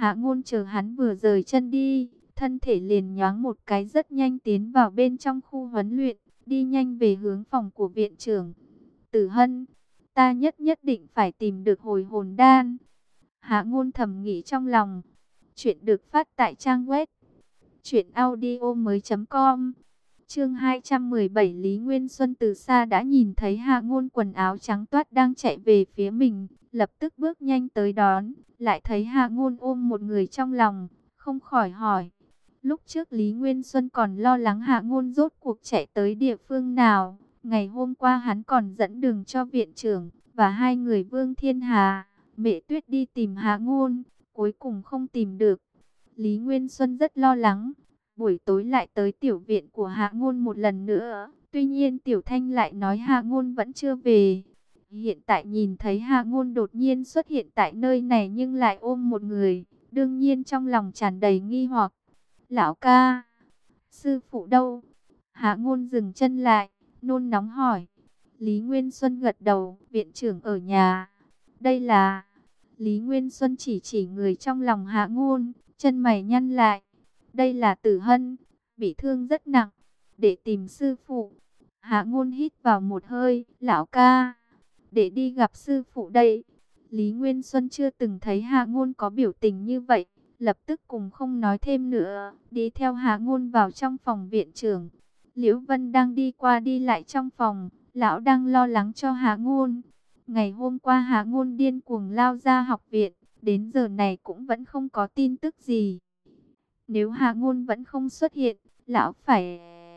Hạ Ngôn chờ hắn vừa rời chân đi, thân thể liền nhoáng một cái rất nhanh tiến vào bên trong khu huấn luyện, đi nhanh về hướng phòng của viện trưởng. Tử Hân, ta nhất nhất định phải tìm được hồi hồn đan. Hạ Ngôn thầm nghĩ trong lòng. Chuyện được phát tại trang web truyệnaudiomoi.com. Chương 217, Lý Nguyên Xuân từ xa đã nhìn thấy Hạ Ngôn quần áo trắng toát đang chạy về phía mình, lập tức bước nhanh tới đón, lại thấy Hạ Ngôn ôm một người trong lòng, không khỏi hỏi. Lúc trước Lý Nguyên Xuân còn lo lắng Hạ Ngôn rốt cuộc chạy tới địa phương nào, ngày hôm qua hắn còn dẫn đường cho viện trưởng và hai người Vương Thiên Hà, Mẹ Tuyết đi tìm Hạ Ngôn, cuối cùng không tìm được. Lý Nguyên Xuân rất lo lắng. Buổi tối lại tới tiểu viện của Hạ Ngôn một lần nữa. Tuy nhiên Tiểu Thanh lại nói Hạ Ngôn vẫn chưa về. Hiện tại nhìn thấy Hạ Ngôn đột nhiên xuất hiện tại nơi này nhưng lại ôm một người. Đương nhiên trong lòng tràn đầy nghi hoặc. Lão ca, sư phụ đâu? Hạ Ngôn dừng chân lại, nôn nóng hỏi. Lý Nguyên Xuân gật đầu, viện trưởng ở nhà. Đây là... Lý Nguyên Xuân chỉ người trong lòng Hạ Ngôn, chân mày nhăn lại. Đây là Tử Hân, bị thương rất nặng, để tìm sư phụ. Hạ Ngôn hít vào một hơi, lão ca, để đi gặp sư phụ đây. Lý Nguyên Xuân chưa từng thấy Hạ Ngôn có biểu tình như vậy, lập tức cùng không nói thêm nữa, đi theo Hạ Ngôn vào trong phòng viện trưởng. Liễu Vân đang đi qua đi lại trong phòng, lão đang lo lắng cho Hạ Ngôn. Ngày hôm qua Hạ Ngôn điên cuồng lao ra học viện, đến giờ này cũng vẫn không có tin tức gì. Nếu Hạ Ngôn vẫn không xuất hiện, lão phải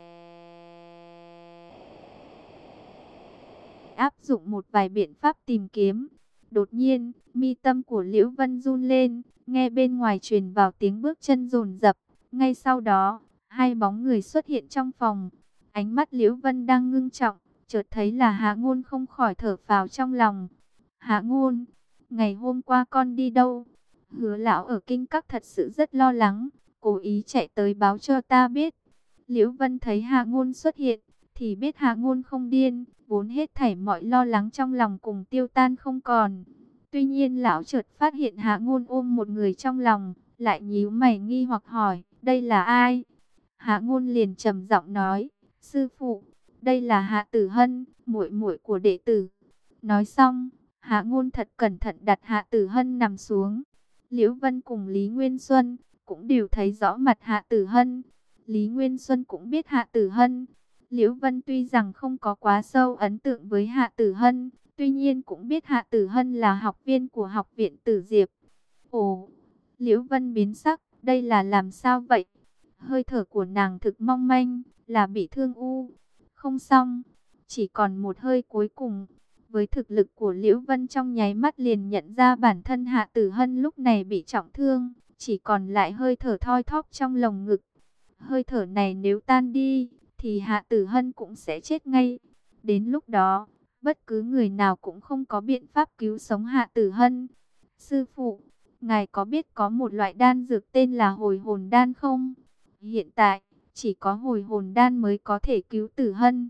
áp dụng một vài biện pháp tìm kiếm. Đột nhiên, mi tâm của Liễu Vân run lên, nghe bên ngoài truyền vào tiếng bước chân dồn dập. Ngay sau đó, hai bóng người xuất hiện trong phòng. Ánh mắt Liễu Vân đang ngưng trọng, chợt thấy là Hạ Ngôn không khỏi thở phào trong lòng. Hạ Ngôn, ngày hôm qua con đi đâu? Hứa lão ở Kinh Các thật sự rất lo lắng, cố ý chạy tới báo cho ta biết. Liễu Vân thấy Hạ Ngôn xuất hiện, thì biết Hạ Ngôn không điên, vốn hết thảy mọi lo lắng trong lòng cùng tiêu tan không còn. Tuy nhiên lão chợt phát hiện Hạ Ngôn ôm một người trong lòng, lại nhíu mày nghi hoặc hỏi, đây là ai? Hạ Ngôn liền trầm giọng nói, sư phụ, đây là Hạ Tử Hân, muội muội của đệ tử. Nói xong, Hạ Ngôn thật cẩn thận đặt Hạ Tử Hân nằm xuống. Liễu Vân cùng Lý Nguyên Xuân cũng đều thấy rõ mặt Hạ Tử Hân. Lý Nguyên Xuân cũng biết Hạ Tử Hân. Liễu Vân tuy rằng không có quá sâu ấn tượng với Hạ Tử Hân, tuy nhiên cũng biết Hạ Tử Hân là học viên của học viện Tử Diệp. Ồ, Liễu Vân biến sắc, đây là làm sao vậy? Hơi thở của nàng thực mong manh, là bị thương u. Không xong, chỉ còn một hơi cuối cùng. Với thực lực của Liễu Vân trong nháy mắt liền nhận ra bản thân Hạ Tử Hân lúc này bị trọng thương, chỉ còn lại hơi thở thoi thóp trong lồng ngực. Hơi thở này nếu tan đi, thì Hạ Tử Hân cũng sẽ chết ngay. Đến lúc đó, bất cứ người nào cũng không có biện pháp cứu sống Hạ Tử Hân. Sư phụ, ngài có biết có một loại đan dược tên là hồi hồn đan không? Hiện tại, chỉ có hồi hồn đan mới có thể cứu Tử Hân.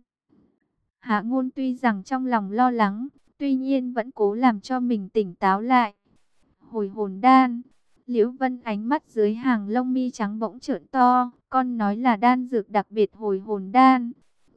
Hạ Ngôn tuy rằng trong lòng lo lắng, tuy nhiên vẫn cố làm cho mình tỉnh táo lại. Hồi hồn đan. Liễu Vân ánh mắt dưới hàng lông mi trắng bỗng trợn to, con nói là đan dược đặc biệt hồi hồn đan.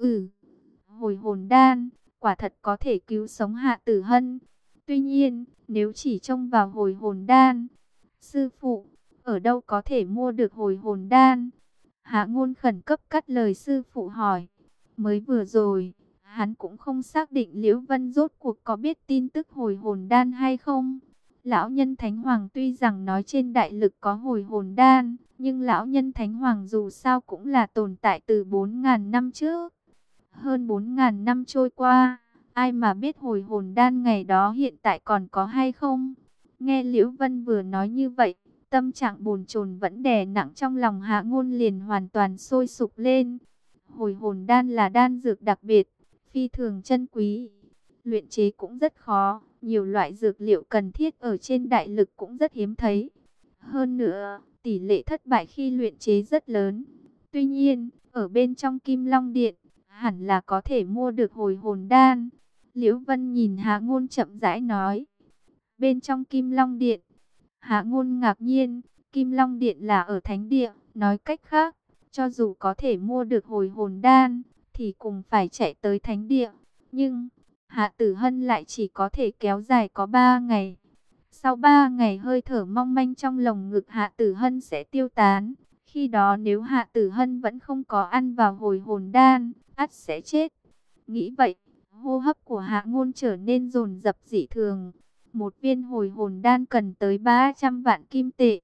Hồi hồn đan, quả thật có thể cứu sống Hạ Tử Hân. Tuy nhiên, nếu chỉ trông vào hồi hồn đan, sư phụ, ở đâu có thể mua được hồi hồn đan? Hạ Ngôn khẩn cấp cắt lời sư phụ hỏi. Mới vừa rồi, hắn cũng không xác định Liễu Vân rốt cuộc có biết tin tức hồi hồn đan hay không. Lão nhân Thánh Hoàng tuy rằng nói trên đại lực có hồi hồn đan, nhưng lão nhân Thánh Hoàng dù sao cũng là tồn tại từ 4.000 năm trước. Hơn 4.000 năm trôi qua, ai mà biết hồi hồn đan ngày đó hiện tại còn có hay không? Nghe Liễu Vân vừa nói như vậy, tâm trạng bồn chồn vẫn đè nặng trong lòng Hạ Ngôn liền hoàn toàn sôi sục lên. Hồi hồn đan là đan dược đặc biệt, phi thường chân quý. Luyện chế cũng rất khó, nhiều loại dược liệu cần thiết ở trên đại lực cũng rất hiếm thấy. Hơn nữa, tỷ lệ thất bại khi luyện chế rất lớn. Tuy nhiên, ở bên trong Kim Long Điện, hẳn là có thể mua được hồi hồn đan. Liễu Vân nhìn Hạ Ngôn chậm rãi nói. Bên trong Kim Long Điện, Hạ Ngôn ngạc nhiên, Kim Long Điện là ở thánh địa, nói cách khác, cho dù có thể mua được hồi hồn đan, thì cũng phải chạy tới thánh địa. Nhưng, Hạ Tử Hân lại chỉ có thể kéo dài có 3 ngày. Sau 3 ngày hơi thở mong manh trong lồng ngực Hạ Tử Hân sẽ tiêu tán. Khi đó nếu Hạ Tử Hân vẫn không có ăn vào hồi hồn đan, ắt sẽ chết. Nghĩ vậy, hô hấp của Hạ Ngôn trở nên dồn dập dị thường. Một viên hồi hồn đan cần tới 300 vạn kim tệ.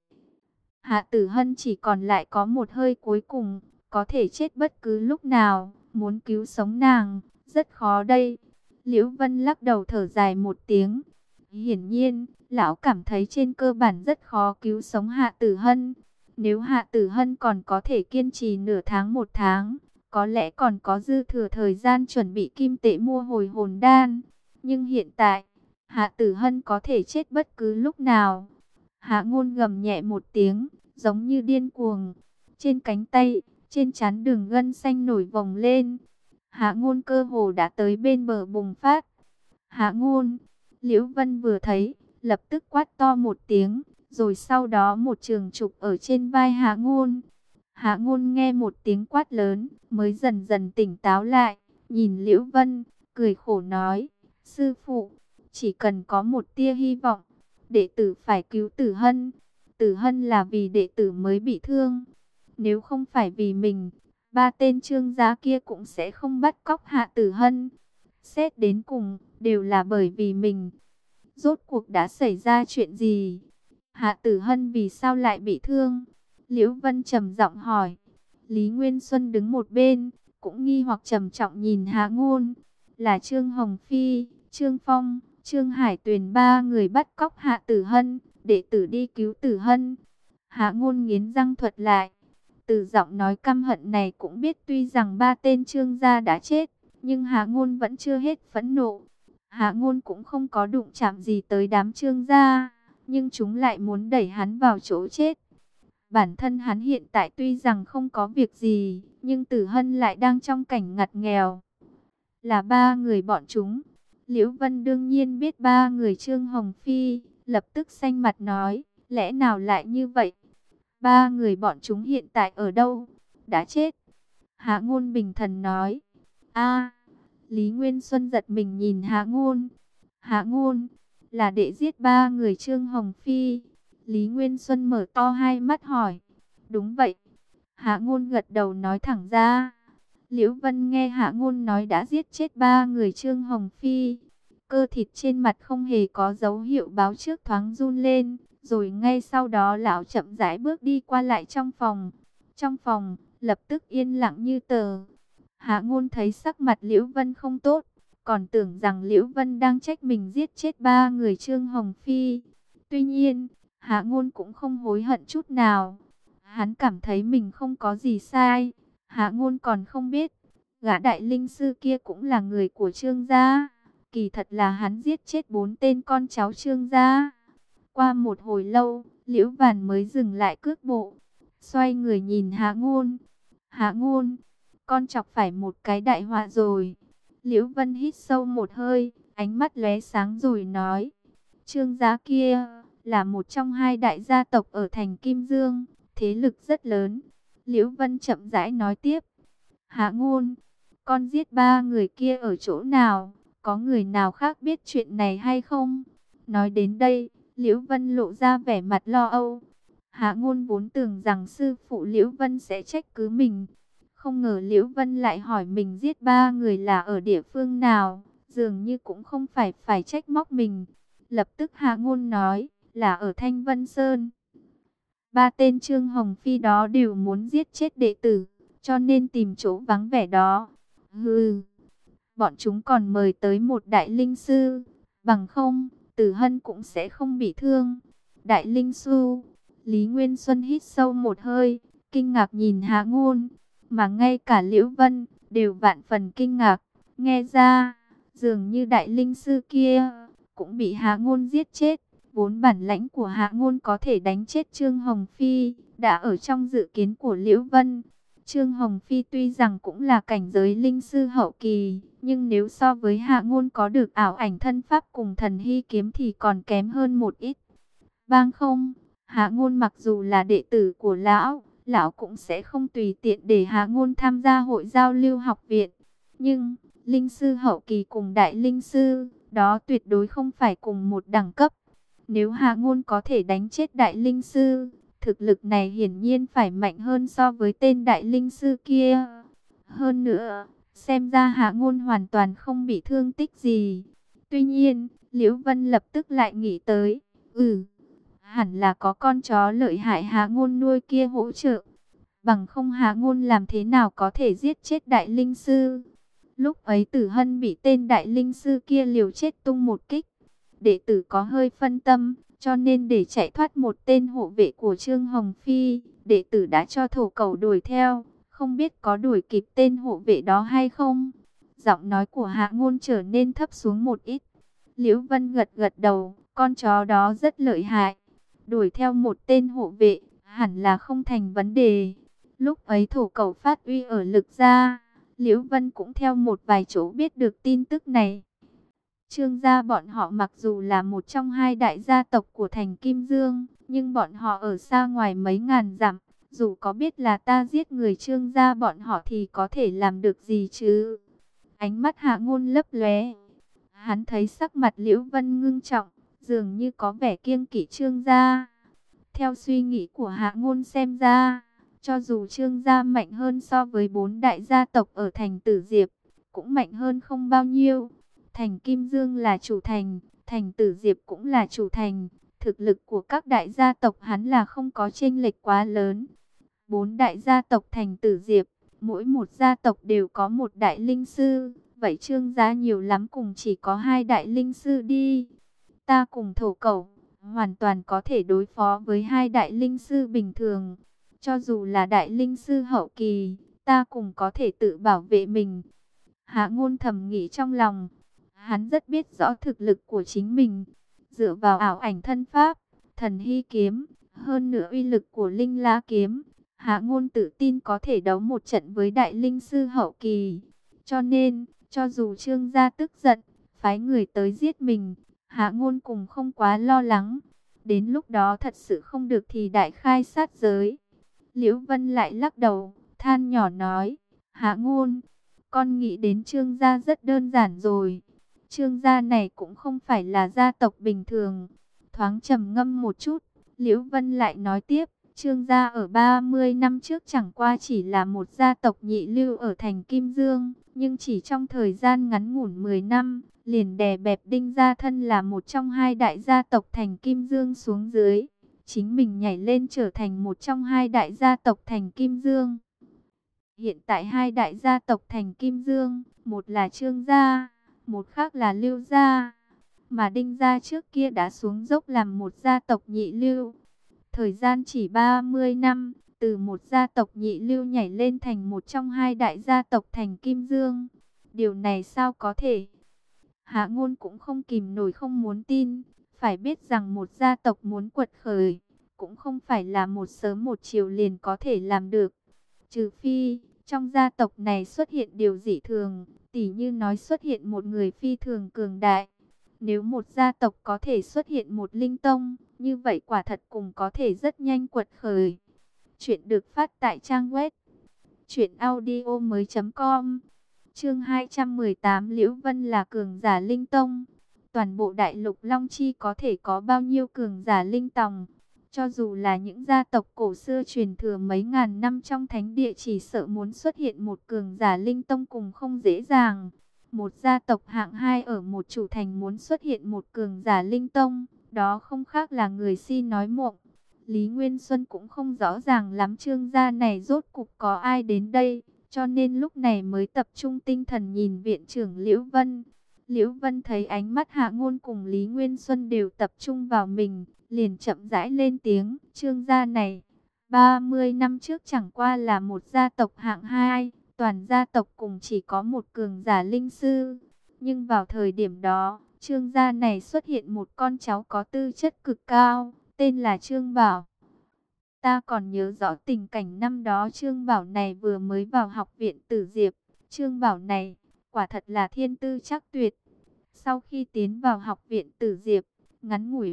Hạ Tử Hân chỉ còn lại có một hơi cuối cùng, có thể chết bất cứ lúc nào, muốn cứu sống nàng, rất khó đây. Liễu Vân lắc đầu thở dài một tiếng. Hiển nhiên, lão cảm thấy trên cơ bản rất khó cứu sống Hạ Tử Hân. Nếu Hạ Tử Hân còn có thể kiên trì nửa tháng 1 tháng, có lẽ còn có dư thừa thời gian chuẩn bị kim tệ mua hồi hồn đan. Nhưng hiện tại, Hạ Tử Hân có thể chết bất cứ lúc nào. Hạ Ngôn gầm nhẹ một tiếng, giống như điên cuồng. Trên cánh tay, trên trán đường gân xanh nổi vòng lên. Hạ Ngôn cơ hồ đã tới bên bờ bùng phát. Hạ Ngôn, Liễu Vân vừa thấy, lập tức quát to một tiếng, rồi sau đó một trường chụp ở trên vai Hạ Ngôn. Hạ Ngôn nghe một tiếng quát lớn, mới dần dần tỉnh táo lại, nhìn Liễu Vân, cười khổ nói, sư phụ, chỉ cần có một tia hy vọng, đệ tử phải cứu Tử Hân. Tử Hân là vì đệ tử mới bị thương. Nếu không phải vì mình, 3 tên Trương gia kia cũng sẽ không bắt cóc Hạ Tử Hân. Xét đến cùng, đều là bởi vì mình. Rốt cuộc đã xảy ra chuyện gì? Hạ Tử Hân vì sao lại bị thương? Liễu Vân trầm giọng hỏi. Lý Nguyên Xuân đứng một bên, cũng nghi hoặc trầm trọng nhìn Hạ Ngôn. Là Trương Hồng Phi, Trương Phong, Trương Hải Tuyền 3 người bắt cóc Hạ Tử Hân, đệ tử đi cứu Tử Hân. Hạ Ngôn nghiến răng thuật lại. Từ giọng nói căm hận này cũng biết tuy rằng 3 tên Trương gia đã chết, nhưng Hạ Ngôn vẫn chưa hết phẫn nộ. Hạ Ngôn cũng không có đụng chạm gì tới đám Trương gia, nhưng chúng lại muốn đẩy hắn vào chỗ chết. Bản thân hắn hiện tại tuy rằng không có việc gì, nhưng Tử Hân lại đang trong cảnh ngặt nghèo. Là 3 người bọn chúng. Liễu Vân đương nhiên biết 3 người Trương Hồng Phi, lập tức xanh mặt nói, lẽ nào lại như vậy? 3 người bọn chúng hiện tại ở đâu? Đã chết. Hạ Ngôn bình thần nói. A. Lý Nguyên Xuân giật mình nhìn Hạ Ngôn. Hạ Ngôn, là đệ giết 3 người Trương Hồng Phi. Lý Nguyên Xuân mở to hai mắt hỏi. Đúng vậy. Hạ Ngôn gật đầu nói thẳng ra. Liễu Vân nghe Hạ Ngôn nói đã giết chết 3 người Trương Hồng Phi. Cơ thịt trên mặt không hề có dấu hiệu báo trước thoáng run lên. Rồi ngay sau đó lão chậm rãi bước đi qua lại trong phòng. Trong phòng, lập tức yên lặng như tờ. Hạ Ngôn thấy sắc mặt Liễu Vân không tốt, còn tưởng rằng Liễu Vân đang trách mình giết chết 3 người Trương Hồng Phi. Tuy nhiên, Hạ Ngôn cũng không hối hận chút nào. Hắn cảm thấy mình không có gì sai. Hạ Ngôn còn không biết, gã đại linh sư kia cũng là người của Trương gia. Kỳ thật là hắn giết chết 4 tên con cháu Trương gia. Qua một hồi lâu, Liễu Vàn mới dừng lại cước bộ, xoay người nhìn Hạ Ngôn. Hạ Ngôn, con chọc phải một cái đại họa rồi. Liễu Vân hít sâu một hơi, ánh mắt lóe sáng rồi nói. Trương gia kia là một trong 2 đại gia tộc ở thành Kim Dương, thế lực rất lớn. Liễu Vân chậm rãi nói tiếp. Hạ Ngôn, con giết 3 người kia ở chỗ nào? Có người nào khác biết chuyện này hay không? Nói đến đây, Liễu Vân lộ ra vẻ mặt lo âu. Hạ Ngôn vốn tưởng rằng sư phụ Liễu Vân sẽ trách cứ mình. Không ngờ Liễu Vân lại hỏi mình giết 3 người là ở địa phương nào. Dường như cũng không phải trách móc mình. Lập tức Hạ Ngôn nói là ở Thanh Vân Sơn. 3 tên Trương Hồng Phi đó đều muốn giết chết đệ tử, cho nên tìm chỗ vắng vẻ đó. Hừ, bọn chúng còn mời tới một đại linh sư, bằng không Tử Hân cũng sẽ không bị thương. Đại linh sư? Lý Nguyên Xuân hít sâu một hơi, kinh ngạc nhìn Hạ Ngôn, mà ngay cả Liễu Vân đều vạn phần kinh ngạc. Nghe ra, dường như đại linh sư kia cũng bị Hạ Ngôn giết chết. Vốn bản lãnh của Hạ Ngôn có thể đánh chết Trương Hồng Phi, đã ở trong dự kiến của Liễu Vân. Trương Hồng Phi tuy rằng cũng là cảnh giới linh sư hậu kỳ, nhưng nếu so với Hạ Ngôn có được ảo ảnh thân pháp cùng thần hy kiếm thì còn kém hơn một ít. Vang không, Hạ Ngôn mặc dù là đệ tử của lão cũng sẽ không tùy tiện để Hạ Ngôn tham gia hội giao lưu học viện. Nhưng, linh sư hậu kỳ cùng đại linh sư, đó tuyệt đối không phải cùng một đẳng cấp. Nếu Hạ Ngôn có thể đánh chết đại linh sư, thực lực này hiển nhiên phải mạnh hơn so với tên đại linh sư kia. Hơn nữa, xem ra Hạ Ngôn hoàn toàn không bị thương tích gì. Tuy nhiên, Liễu Vân lập tức lại nghĩ tới, hẳn là có con chó lợi hại Hạ Ngôn nuôi kia hỗ trợ. Bằng không Hạ Ngôn làm thế nào có thể giết chết đại linh sư. Lúc ấy Tử Hân bị tên đại linh sư kia liều chết tung một kích. Đệ tử có hơi phân tâm, cho nên để chạy thoát một tên hộ vệ của Trương Hồng Phi, đệ tử đã cho thổ cẩu đuổi theo, không biết có đuổi kịp tên hộ vệ đó hay không. Giọng nói của Hạ Ngôn trở nên thấp xuống một ít. Liễu Vân gật gật đầu, con chó đó rất lợi hại. Đuổi theo một tên hộ vệ, hẳn là không thành vấn đề. Lúc ấy thổ cẩu phát uy ở Lực Gia, Liễu Vân cũng theo một vài chỗ biết được tin tức này. Trương gia bọn họ mặc dù là một trong hai đại gia tộc của thành Kim Dương, nhưng bọn họ ở xa ngoài mấy ngàn dặm. Dù có biết là ta giết người Trương gia bọn họ thì có thể làm được gì chứ? Ánh mắt Hạ Ngôn lấp lóe. Hắn thấy sắc mặt Liễu Vân ngưng trọng, dường như có vẻ kiêng kỵ Trương gia. Theo suy nghĩ của Hạ Ngôn xem ra, cho dù Trương gia mạnh hơn so với 4 đại gia tộc ở thành Tử Diệp, cũng mạnh hơn không bao nhiêu. Thành Kim Dương là chủ thành, thành Tử Diệp cũng là chủ thành. Thực lực của các đại gia tộc hắn là không có chênh lệch quá lớn. 4 đại gia tộc thành Tử Diệp, mỗi một gia tộc đều có một đại linh sư. Vậy Trương gia nhiều lắm cùng chỉ có 2 đại linh sư đi. Ta cùng thổ cẩu hoàn toàn có thể đối phó với 2 đại linh sư bình thường. Cho dù là đại linh sư hậu kỳ, ta cũng có thể tự bảo vệ mình. Hạ Ngôn thầm nghĩ trong lòng. Hắn rất biết rõ thực lực của chính mình. Dựa vào ảo ảnh thân pháp, thần hy kiếm, hơn nữa uy lực của linh lá kiếm, Hạ Ngôn tự tin có thể đấu một trận với đại linh sư hậu kỳ. Cho nên, cho dù Trương gia tức giận, phái người tới giết mình, Hạ Ngôn cũng không quá lo lắng. Đến lúc đó thật sự không được thì đại khai sát giới. Liễu Vân lại lắc đầu, than nhỏ nói, Hạ Ngôn, con nghĩ đến Trương gia rất đơn giản rồi. Trương gia này cũng không phải là gia tộc bình thường. Thoáng trầm ngâm một chút, Liễu Vân lại nói tiếp, Trương gia ở 30 năm trước chẳng qua chỉ là một gia tộc nhị lưu ở thành Kim Dương, nhưng chỉ trong thời gian ngắn ngủn 10 năm, liền đè bẹp Đinh Gia Thân là một trong hai đại gia tộc thành Kim Dương xuống dưới. Chính mình nhảy lên trở thành một trong hai đại gia tộc thành Kim Dương. Hiện tại hai đại gia tộc thành Kim Dương, một là Trương gia, một khác là Lưu gia. Mà Đinh gia trước kia đã xuống dốc làm một gia tộc nhị lưu. Thời gian chỉ 30 năm, từ một gia tộc nhị lưu nhảy lên thành một trong hai đại gia tộc thành Kim Dương. Điều này sao có thể? Hạ Ngôn cũng không kìm nổi không muốn tin. Phải biết rằng một gia tộc muốn quật khởi, cũng không phải là một sớm một chiều liền có thể làm được. Trừ phi, trong gia tộc này xuất hiện điều dị thường, tỉ như nói xuất hiện một người phi thường cường đại. Nếu một gia tộc có thể xuất hiện một linh tông, như vậy quả thật cùng có thể rất nhanh quật khởi. Chuyện được phát tại trang web truyệnaudiomoi.com. Chương 218, Liễu Vân là cường giả linh tông. Toàn bộ đại lục Long Chi có thể có bao nhiêu cường giả linh tòng? Cho dù là những gia tộc cổ xưa truyền thừa mấy ngàn năm trong thánh địa, chỉ sợ muốn xuất hiện một cường giả linh tông cùng không dễ dàng. Một gia tộc hạng 2 ở một chủ thành muốn xuất hiện một cường giả linh tông, đó không khác là người si nói mộng. Lý Nguyên Xuân cũng không rõ ràng lắm Trương gia này rốt cục có ai đến đây, cho nên lúc này mới tập trung tinh thần nhìn viện trưởng Liễu Vân. Liễu Vân thấy ánh mắt Hạ Ngôn cùng Lý Nguyên Xuân đều tập trung vào mình, liền chậm rãi lên tiếng, Trương gia này, 30 năm trước chẳng qua là một gia tộc hạng 2, toàn gia tộc cùng chỉ có một cường giả linh sư. Nhưng vào thời điểm đó, Trương gia này xuất hiện một con cháu có tư chất cực cao, tên là Trương Bảo. Ta còn nhớ rõ tình cảnh năm đó Trương Bảo này vừa mới vào học viện Tử Diệp. Trương Bảo này, quả thật là thiên tư chắc tuyệt. Sau khi tiến vào học viện Tử Diệp, ngắn ngủi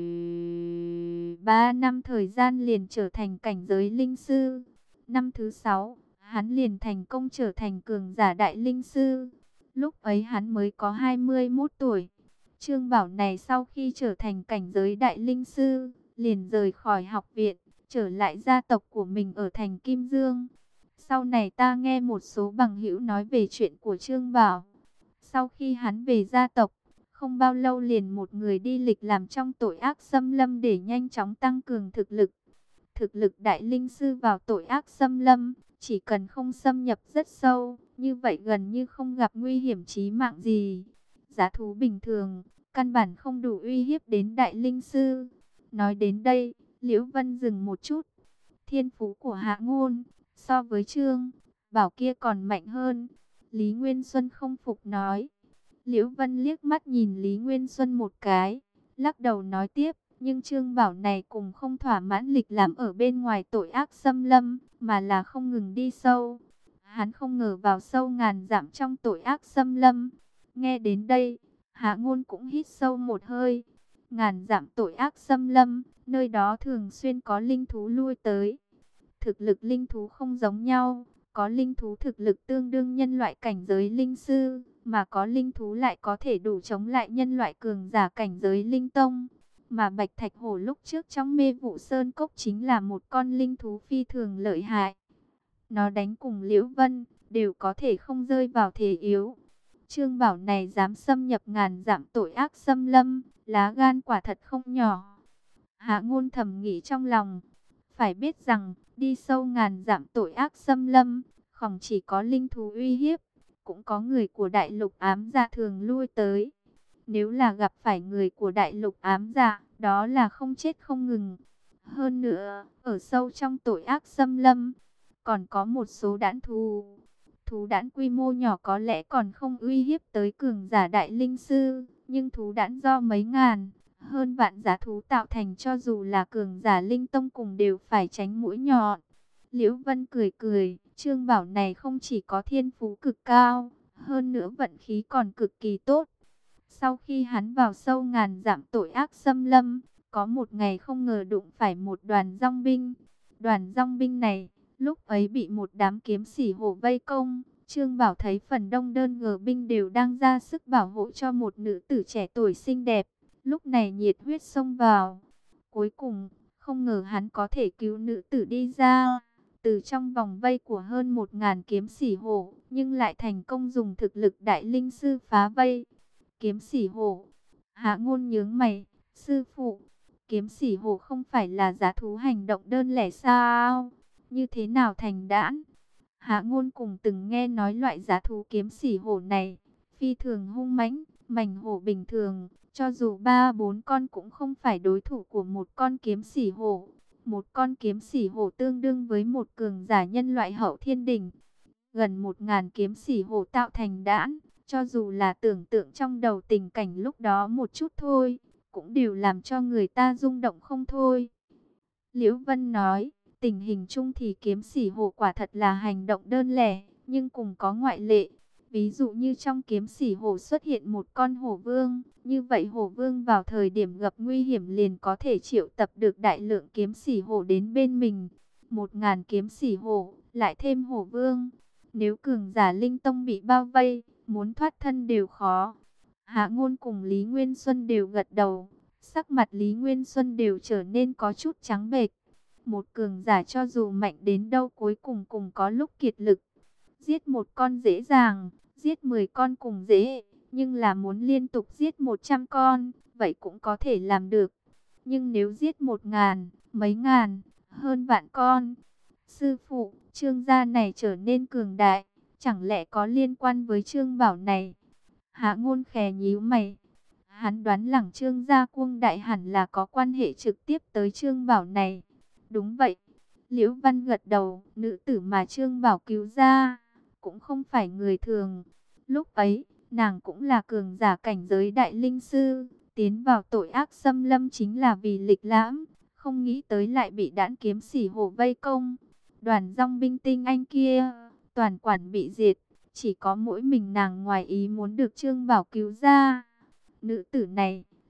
3 năm thời gian liền trở thành cảnh giới linh sư. Năm thứ 6, hắn liền thành công trở thành cường giả đại linh sư. Lúc ấy hắn mới có 21 tuổi. Trương Bảo này sau khi trở thành cảnh giới đại linh sư, liền rời khỏi học viện, trở lại gia tộc của mình ở thành Kim Dương. Sau này ta nghe một số bằng hữu nói về chuyện của Trương Bảo. Sau khi hắn về gia tộc, không bao lâu liền một người đi lịch làm trong tội ác xâm lâm để nhanh chóng tăng cường thực lực. Thực lực đại linh sư vào tội ác xâm lâm, chỉ cần không xâm nhập rất sâu, như vậy gần như không gặp nguy hiểm chí mạng gì. Giá thú bình thường, căn bản không đủ uy hiếp đến đại linh sư. Nói đến đây, Liễu Vân dừng một chút. Thiên phú của Hạ Ngôn, so với Trương Bảo kia còn mạnh hơn. Lý Nguyên Xuân không phục nói. Liễu Vân liếc mắt nhìn Lý Nguyên Xuân một cái, lắc đầu nói tiếp, nhưng Trương Bảo này cùng không thỏa mãn lịch làm ở bên ngoài tội ác xâm lâm, mà là không ngừng đi sâu. Hắn không ngờ vào sâu ngàn dặm trong tội ác xâm lâm. Nghe đến đây, Hạ Ngôn cũng hít sâu một hơi. Ngàn dặm tội ác xâm lâm, nơi đó thường xuyên có linh thú lui tới. Thực lực linh thú không giống nhau, có linh thú thực lực tương đương nhân loại cảnh giới linh sư, mà có linh thú lại có thể đủ chống lại nhân loại cường giả cảnh giới linh tông. Mà Bạch Thạch Hổ lúc trước trong Mê Vụ Sơn Cốc chính là một con linh thú phi thường lợi hại. Nó đánh cùng Liễu Vân, đều có thể không rơi vào thế yếu. Trương Bảo này dám xâm nhập ngàn dặm tội ác xâm lâm, lá gan quả thật không nhỏ. Hạ Ngôn thầm nghĩ trong lòng, phải biết rằng, đi sâu ngàn dặm tội ác xâm lâm, không chỉ có linh thú uy hiếp, cũng có người của đại lục ám dạ thường lui tới. Nếu là gặp phải người của đại lục ám dạ, đó là không chết không ngừng. Hơn nữa, ở sâu trong tội ác xâm lâm, còn có một số đãn thú. Thú đãn quy mô nhỏ có lẽ còn không uy hiếp tới cường giả đại linh sư, nhưng thú đãn do mấy ngàn, hơn vạn giá thú tạo thành, cho dù là cường giả linh tông cùng đều phải tránh mũi nhọn. Liễu Vân cười cười, Trương Bảo này không chỉ có thiên phú cực cao, hơn nữa vận khí còn cực kỳ tốt. Sau khi hắn vào sâu ngàn dặm tội ác xâm lâm, có một ngày không ngờ đụng phải một đoàn dòng binh. Đoàn dòng binh này, lúc ấy bị một đám kiếm sĩ hổ vây công. Trương Bảo thấy phần đông đơn ngờ binh đều đang ra sức bảo hộ cho một nữ tử trẻ tuổi xinh đẹp. Lúc này nhiệt huyết xông vào. Cuối cùng, không ngờ hắn có thể cứu nữ tử đi ra từ trong vòng vây của hơn 1000 kiếm sĩ hổ, nhưng lại thành công dùng thực lực đại linh sư phá vây. Kiếm sĩ hổ. Hạ Ngôn nhướng mày, sư phụ, kiếm sĩ hổ không phải là giá thú hành động đơn lẻ sao? Như thế nào thành đãn? Hạ Ngôn cùng từng nghe nói loại giá thú kiếm sĩ hổ này, phi thường hung mãnh, mảnh hổ bình thường, cho dù 3-4 con cũng không phải đối thủ của một con kiếm sĩ hổ. Một con kiếm sĩ hổ tương đương với một cường giả nhân loại hậu thiên đỉnh. Gần 1000 kiếm sĩ hổ tạo thành đãn, cho dù là tưởng tượng trong đầu tình cảnh lúc đó một chút thôi, cũng đều làm cho người ta rung động không thôi. Liễu Vân nói, tình hình chung thì kiếm sĩ hổ quả thật là hành động đơn lẻ, nhưng cùng có ngoại lệ. Ví dụ như trong kiếm sĩ hổ xuất hiện một con hổ vương, như vậy hổ vương vào thời điểm gặp nguy hiểm liền có thể triệu tập được đại lượng kiếm sĩ hổ đến bên mình. 1000 kiếm sĩ hổ, lại thêm hổ vương. Nếu cường giả linh tông bị bao vây, muốn thoát thân đều khó. Hạ Ngôn cùng Lý Nguyên Xuân đều gật đầu. Sắc mặt Lý Nguyên Xuân đều trở nên có chút trắng bệch. Một cường giả cho dù mạnh đến đâu cuối cùng cùng có lúc kiệt lực. Giết một con dễ dàng, giết 10 con cùng dễ, nhưng là muốn liên tục giết 100 con, vậy cũng có thể làm được. Nhưng nếu giết 1000, mấy ngàn, hơn vạn con, sư phụ, Trương gia này trở nên cường đại, chẳng lẽ có liên quan với Trương Bảo này? Hạ Ngôn khè nhíu mày. Hắn đoán lẳng Trương gia Cuông đại hẳn là có quan hệ trực tiếp tới Trương Bảo này. Đúng vậy. Liễu Văn gật đầu, nữ tử mà Trương Bảo cứu ra cũng không phải người thường. Lúc ấy, nàng cũng là cường giả cảnh giới đại linh sư, tiến vào tội ác xâm lâm chính là vì lịch lãm, không nghĩ tới lại bị đãn kiếm sĩ hổ vây công. Đoàn dòng binh tinh anh kia, toàn quản bị diệt, chỉ có mỗi mình nàng ngoài ý muốn được Trương Bảo cứu ra. Nữ tử này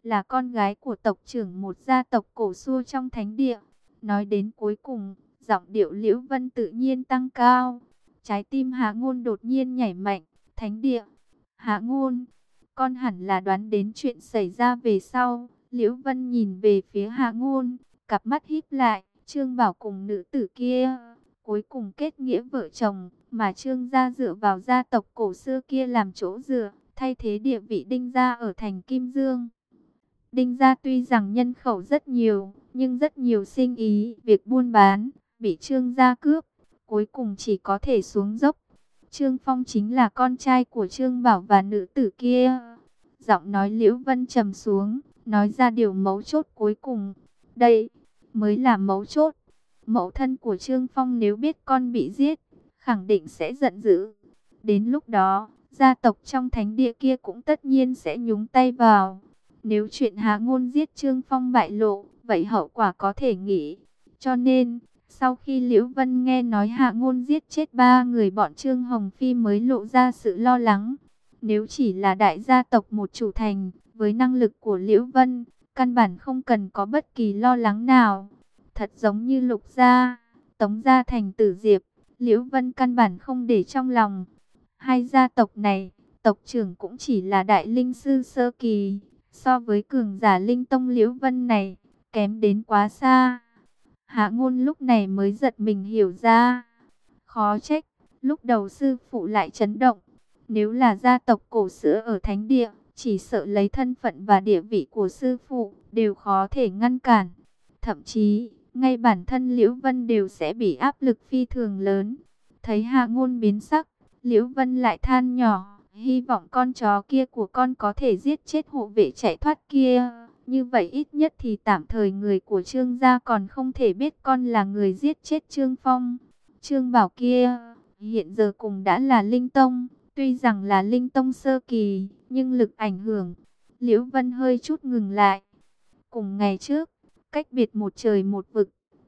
là con gái của tộc trưởng một gia tộc cổ xưa trong thánh địa. Nói đến cuối cùng, giọng điệu Liễu Vân tự nhiên tăng cao. Trái tim Hạ Ngôn đột nhiên nhảy mạnh. Thánh địa. Hạ Ngôn, con hẳn là đoán đến chuyện xảy ra về sau. Liễu Vân nhìn về phía Hạ Ngôn, cặp mắt híp lại. Trương Bảo cùng nữ tử kia cuối cùng kết nghĩa vợ chồng, mà Trương gia dựa vào gia tộc cổ xưa kia làm chỗ dựa, thay thế địa vị Đinh gia ở thành Kim Dương. Đinh gia tuy rằng nhân khẩu rất nhiều, nhưng rất nhiều sinh ý, việc buôn bán bị Trương gia cướp, cuối cùng chỉ có thể xuống dốc. Trương Phong chính là con trai của Trương Bảo và nữ tử kia. Giọng nói Liễu Vân trầm xuống, nói ra điều mấu chốt cuối cùng. Đây mới là mấu chốt. Mẫu thân của Trương Phong nếu biết con bị giết, khẳng định sẽ giận dữ. Đến lúc đó, gia tộc trong thánh địa kia cũng tất nhiên sẽ nhúng tay vào. Nếu chuyện Hạ Ngôn giết Trương Phong bại lộ, vậy hậu quả có thể nghĩ. Cho nên, sau khi Liễu Vân nghe nói Hạ Ngôn giết chết 3 người bọn Trương Hồng Phi mới lộ ra sự lo lắng. Nếu chỉ là đại gia tộc một chủ thành, với năng lực của Liễu Vân, căn bản không cần có bất kỳ lo lắng nào. Thật giống như Lục gia, Tống gia thành Tử Diệp, Liễu Vân căn bản không để trong lòng. Hai gia tộc này, tộc trưởng cũng chỉ là đại linh sư sơ kỳ, so với cường giả linh tông Liễu Vân này, kém đến quá xa. Hạ Ngôn lúc này mới giật mình hiểu ra. Khó trách, lúc đầu sư phụ lại chấn động. Nếu là gia tộc cổ xưa ở thánh địa, chỉ sợ lấy thân phận và địa vị của sư phụ, đều khó thể ngăn cản. Thậm chí, ngay bản thân Liễu Vân đều sẽ bị áp lực phi thường lớn. Thấy Hạ Ngôn biến sắc, Liễu Vân lại than nhỏ, hy vọng con chó kia của con có thể giết chết hộ vệ chạy thoát kia. Như vậy ít nhất thì tạm thời người của Trương gia còn không thể biết con là người giết chết Trương Phong. Trương Bảo kia, hiện giờ cùng đã là linh tông, tuy rằng là linh tông sơ kỳ, nhưng lực ảnh hưởng. Liễu Vân hơi chút ngừng lại. Cùng ngày trước, cách biệt một trời một vực.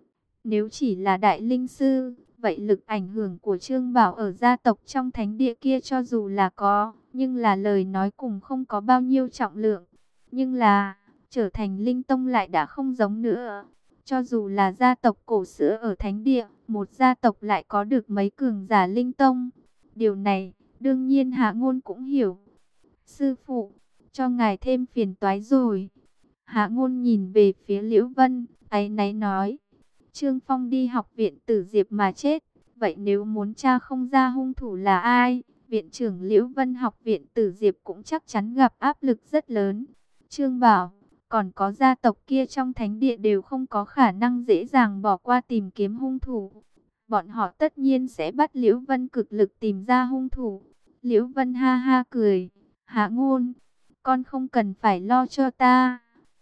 Nếu chỉ là đại linh sư, vậy lực ảnh hưởng của Trương Bảo ở gia tộc trong thánh địa kia cho dù là có, nhưng là lời nói cùng không có bao nhiêu trọng lượng. Nhưng là, trở thành linh tông lại đã không giống nữa. Cho dù là gia tộc cổ xưa ở thánh địa, một gia tộc lại có được mấy cường giả linh tông. Điều này, đương nhiên Hạ Ngôn cũng hiểu. Sư phụ, cho ngài thêm phiền toái rồi. Hạ Ngôn nhìn về phía Liễu Vân, áy náy nói. Trương Phong đi học viện Tử Diệp mà chết. Vậy nếu muốn tra không ra hung thủ là ai, viện trưởng Liễu Vân học viện Tử Diệp cũng chắc chắn gặp áp lực rất lớn. Trương Bảo, còn có gia tộc kia trong thánh địa đều không có khả năng dễ dàng bỏ qua tìm kiếm hung thủ. Bọn họ tất nhiên sẽ bắt Liễu Vân cực lực tìm ra hung thủ. Liễu Vân ha ha cười. Hạ Ngôn, con không cần phải lo cho ta.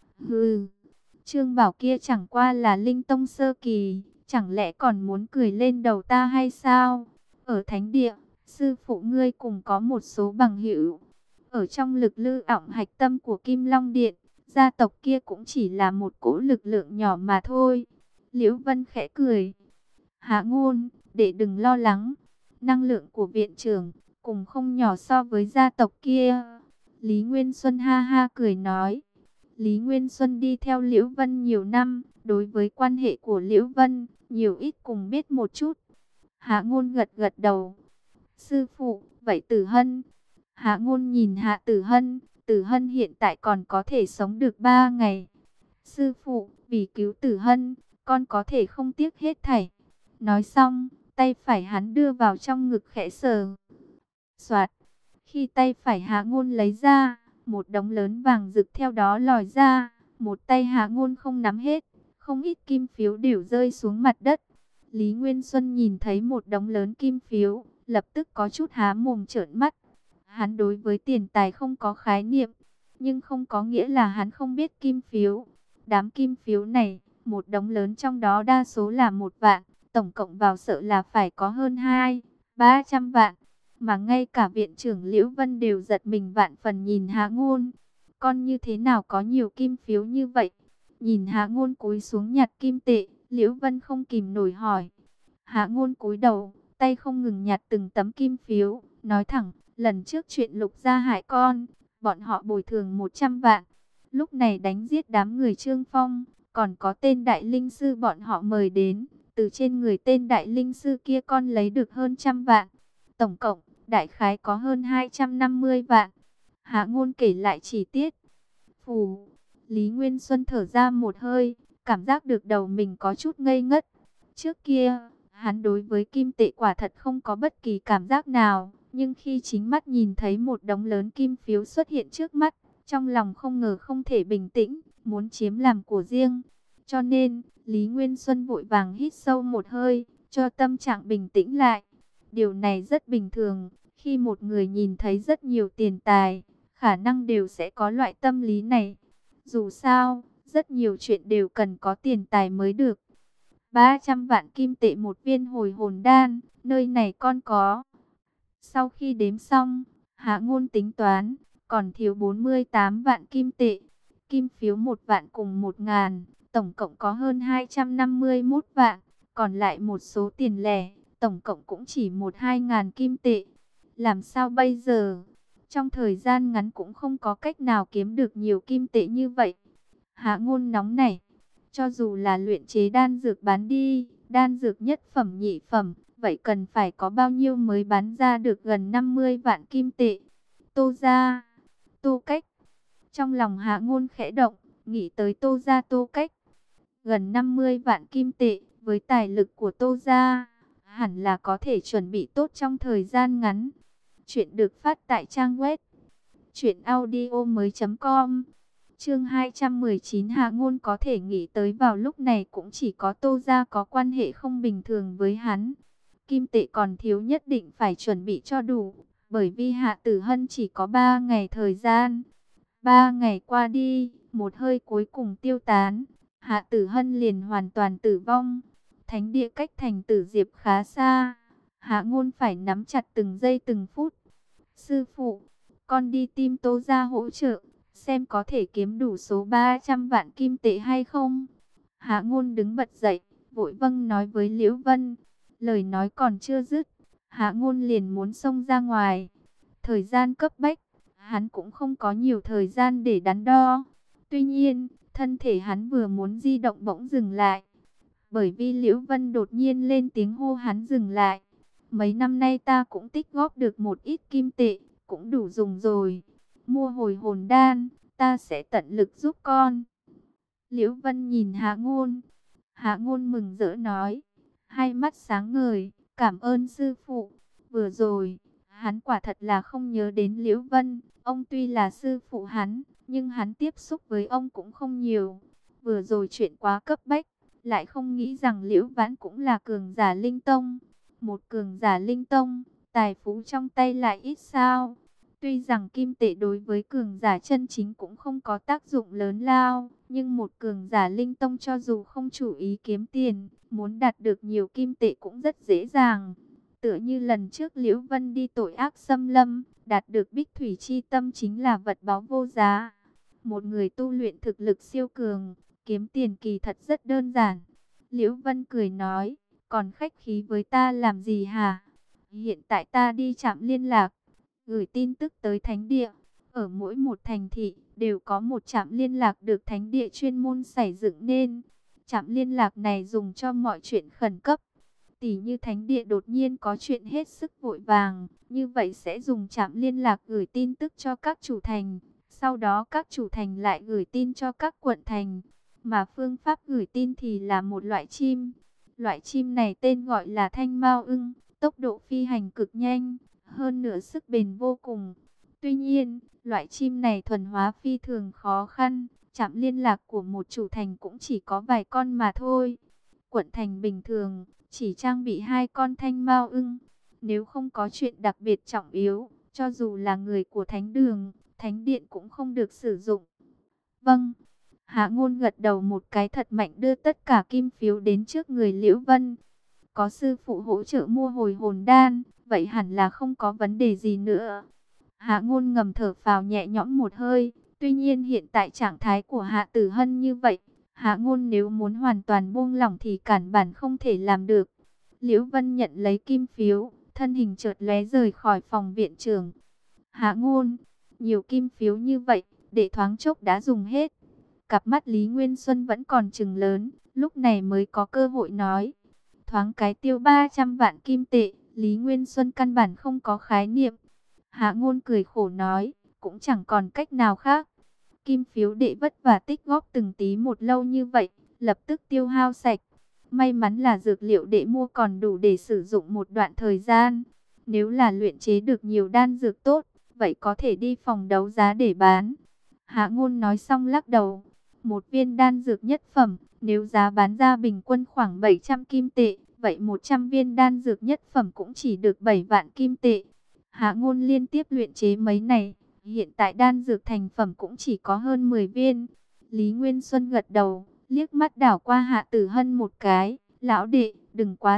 Hừ, Trương Bảo kia chẳng qua là linh tông sơ kỳ, chẳng lẽ còn muốn cười lên đầu ta hay sao? Ở thánh địa, sư phụ ngươi cùng có một số bằng hữu. Ở trong lực lư ỏng hạch tâm của Kim Long Điện, gia tộc kia cũng chỉ là một cỗ lực lượng nhỏ mà thôi. Liễu Vân khẽ cười. Hạ Ngôn, để đừng lo lắng. Năng lượng của viện trưởng cùng không nhỏ so với gia tộc kia. Lý Nguyên Xuân ha ha cười nói. Lý Nguyên Xuân đi theo Liễu Vân nhiều năm, đối với quan hệ của Liễu Vân, nhiều ít cùng biết một chút. Hạ Ngôn gật gật đầu. Sư phụ, vậy Tử Hân. Hạ Ngôn nhìn Hạ Tử Hân hiện tại còn có thể sống được 3 ngày. Sư phụ, vì cứu Tử Hân, con có thể không tiếc hết thảy. Nói xong, tay phải hắn đưa vào trong ngực khẽ sờ. Soạt, khi tay phải Hạ Ngôn lấy ra, một đống lớn vàng rực theo đó lòi ra, một tay Hạ Ngôn không nắm hết, không ít kim phiếu đều rơi xuống mặt đất. Lý Nguyên Xuân nhìn thấy một đống lớn kim phiếu, lập tức có chút há mồm trợn mắt. Hắn đối với tiền tài không có khái niệm, nhưng không có nghĩa là hắn không biết kim phiếu. Đám kim phiếu này, một đống lớn trong đó đa số là 1 vạn, tổng cộng vào sợ là phải có hơn 200-300 vạn. Mà ngay cả viện trưởng Liễu Vân đều giật mình vạn phần nhìn Hạ Ngôn. Con như thế nào có nhiều kim phiếu như vậy? Nhìn Hạ Ngôn cúi xuống nhặt kim tệ, Liễu Vân không kìm nổi hỏi. Hạ Ngôn cúi đầu, tay không ngừng nhặt từng tấm kim phiếu, nói thẳng, lần trước chuyện Lục gia hại con, bọn họ bồi thường 100 vạn. Lúc này đánh giết đám người Trương Phong, còn có tên đại linh sư bọn họ mời đến. Từ trên người tên đại linh sư kia con lấy được hơn 100 vạn. Tổng cộng, đại khái có hơn 250 vạn. Hạ Ngôn kể lại chi tiết. Phù, Lý Nguyên Xuân thở ra một hơi, cảm giác được đầu mình có chút ngây ngất. Trước kia, hắn đối với kim tệ quả thật không có bất kỳ cảm giác nào. Nhưng khi chính mắt nhìn thấy một đống lớn kim phiếu xuất hiện trước mắt, trong lòng không ngờ không thể bình tĩnh, muốn chiếm làm của riêng. Cho nên, Lý Nguyên Xuân vội vàng hít sâu một hơi, cho tâm trạng bình tĩnh lại. Điều này rất bình thường, khi một người nhìn thấy rất nhiều tiền tài, khả năng đều sẽ có loại tâm lý này. Dù sao, rất nhiều chuyện đều cần có tiền tài mới được. 300 vạn kim tệ một viên hồi hồn đan, nơi này con có. Sau khi đếm xong, Hạ Ngôn tính toán, còn thiếu 48 vạn kim tệ. Kim phiếu 1 vạn cùng 1.000, tổng cộng có hơn 251 vạn. Còn lại một số tiền lẻ, tổng cộng cũng chỉ 1-2 ngàn kim tệ. Làm sao bây giờ? Trong thời gian ngắn cũng không có cách nào kiếm được nhiều kim tệ như vậy. Hạ Ngôn nóng nảy. Cho dù là luyện chế đan dược bán đi, đan dược nhất phẩm nhị phẩm, vậy cần phải có bao nhiêu mới bán ra được gần 50 vạn kim tệ? Tô gia, Tô Cách. Trong lòng Hạ Ngôn khẽ động, nghĩ tới Tô gia Tô Cách. Gần 50 vạn kim tệ, với tài lực của Tô gia, hẳn là có thể chuẩn bị tốt trong thời gian ngắn. Chuyện được phát tại trang web truyệnaudiomoi.com. Chương 219. Hạ Ngôn có thể nghĩ tới vào lúc này cũng chỉ có Tô gia có quan hệ không bình thường với hắn. Kim tệ còn thiếu nhất định phải chuẩn bị cho đủ, bởi vì Hạ Tử Hân chỉ có 3 ngày thời gian. 3 ngày qua đi, một hơi cuối cùng tiêu tán, Hạ Tử Hân liền hoàn toàn tử vong. Thánh địa cách thành Tử Diệp khá xa, Hạ Ngôn phải nắm chặt từng giây từng phút. Sư phụ, con đi tìm Tô gia hỗ trợ, xem có thể kiếm đủ số 300 vạn kim tệ hay không. Hạ Ngôn đứng bật dậy, vội vâng nói với Liễu Vân. Lời nói còn chưa dứt, Hạ Ngôn liền muốn xông ra ngoài. Thời gian cấp bách, hắn cũng không có nhiều thời gian để đắn đo. Tuy nhiên, thân thể hắn vừa muốn di động bỗng dừng lại. Bởi vì Liễu Vân đột nhiên lên tiếng hô hắn dừng lại. Mấy năm nay ta cũng tích góp được một ít kim tệ, cũng đủ dùng rồi. Mua hồi hồn đan, ta sẽ tận lực giúp con. Liễu Vân nhìn Hạ Ngôn. Hạ Ngôn mừng rỡ nói, hai mắt sáng ngời, cảm ơn sư phụ. Vừa rồi, hắn quả thật là không nhớ đến Liễu Vân. Ông tuy là sư phụ hắn, nhưng hắn tiếp xúc với ông cũng không nhiều. Vừa rồi chuyện quá cấp bách, lại không nghĩ rằng Liễu Vãn cũng là cường giả linh tông. Một cường giả linh tông, tài phú trong tay lại ít sao. Tuy rằng kim tệ đối với cường giả chân chính cũng không có tác dụng lớn lao, nhưng một cường giả linh tông cho dù không chủ ý kiếm tiền, muốn đạt được nhiều kim tệ cũng rất dễ dàng. Tựa như lần trước Liễu Vân đi tội ác xâm lâm, đạt được Bích Thủy Chi Tâm chính là vật báu vô giá. Một người tu luyện thực lực siêu cường, kiếm tiền kỳ thật rất đơn giản. Liễu Vân cười nói, còn khách khí với ta làm gì hả? Hiện tại ta đi trạm liên lạc, gửi tin tức tới thánh địa. Ở mỗi một thành thị đều có một trạm liên lạc được thánh địa chuyên môn xây dựng nên. Trạm liên lạc này dùng cho mọi chuyện khẩn cấp. Tỉ như thánh địa đột nhiên có chuyện hết sức vội vàng, như vậy sẽ dùng trạm liên lạc gửi tin tức cho các chủ thành. Sau đó các chủ thành lại gửi tin cho các quận thành. Mà phương pháp gửi tin thì là một loại chim. Loại chim này tên gọi là thanh mao ưng, tốc độ phi hành cực nhanh, hơn nữa sức bền vô cùng. Tuy nhiên, loại chim này thuần hóa phi thường khó khăn, trạm liên lạc của một chủ thành cũng chỉ có vài con mà thôi. Quận thành bình thường, chỉ trang bị 2 con thanh mao ưng. Nếu không có chuyện đặc biệt trọng yếu, cho dù là người của thánh đường, thánh điện cũng không được sử dụng. Vâng. Hạ Ngôn gật đầu một cái thật mạnh, đưa tất cả kim phiếu đến trước người Liễu Vân. Có sư phụ hỗ trợ mua hồi hồn đan, vậy hẳn là không có vấn đề gì nữa. Hạ Ngôn ngầm thở phào nhẹ nhõm một hơi. Tuy nhiên hiện tại trạng thái của Hạ Tử Hân như vậy, Hạ Ngôn nếu muốn hoàn toàn buông lỏng thì cản bản không thể làm được. Liễu Vân nhận lấy kim phiếu, thân hình chợt lóe rời khỏi phòng viện trưởng. Hạ Ngôn, nhiều kim phiếu như vậy, Đệ thoáng chốc đã dùng hết. Cặp mắt Lý Nguyên Xuân vẫn còn trừng lớn, lúc này mới có cơ hội nói. Thoáng cái tiêu 300 vạn kim tệ, Lý Nguyên Xuân căn bản không có khái niệm. Hạ Ngôn cười khổ nói, cũng chẳng còn cách nào khác. Kim phiếu đệ vất vả tích góp từng tí một lâu như vậy, lập tức tiêu hao sạch. May mắn là dược liệu đệ mua còn đủ để sử dụng một đoạn thời gian. Nếu là luyện chế được nhiều đan dược tốt, vậy có thể đi phòng đấu giá để bán. Hạ Ngôn nói xong lắc đầu. Một viên đan dược nhất phẩm, nếu giá bán ra bình quân khoảng 700 kim tệ, vậy 100 viên đan dược nhất phẩm cũng chỉ được 7 vạn kim tệ. Hạ Ngôn liên tiếp luyện chế mấy này, hiện tại đan dược thành phẩm cũng chỉ có hơn 10 viên. Lý Nguyên Xuân gật đầu, liếc mắt đảo qua Hạ Tử Hân một cái. Lão đệ, đừng quá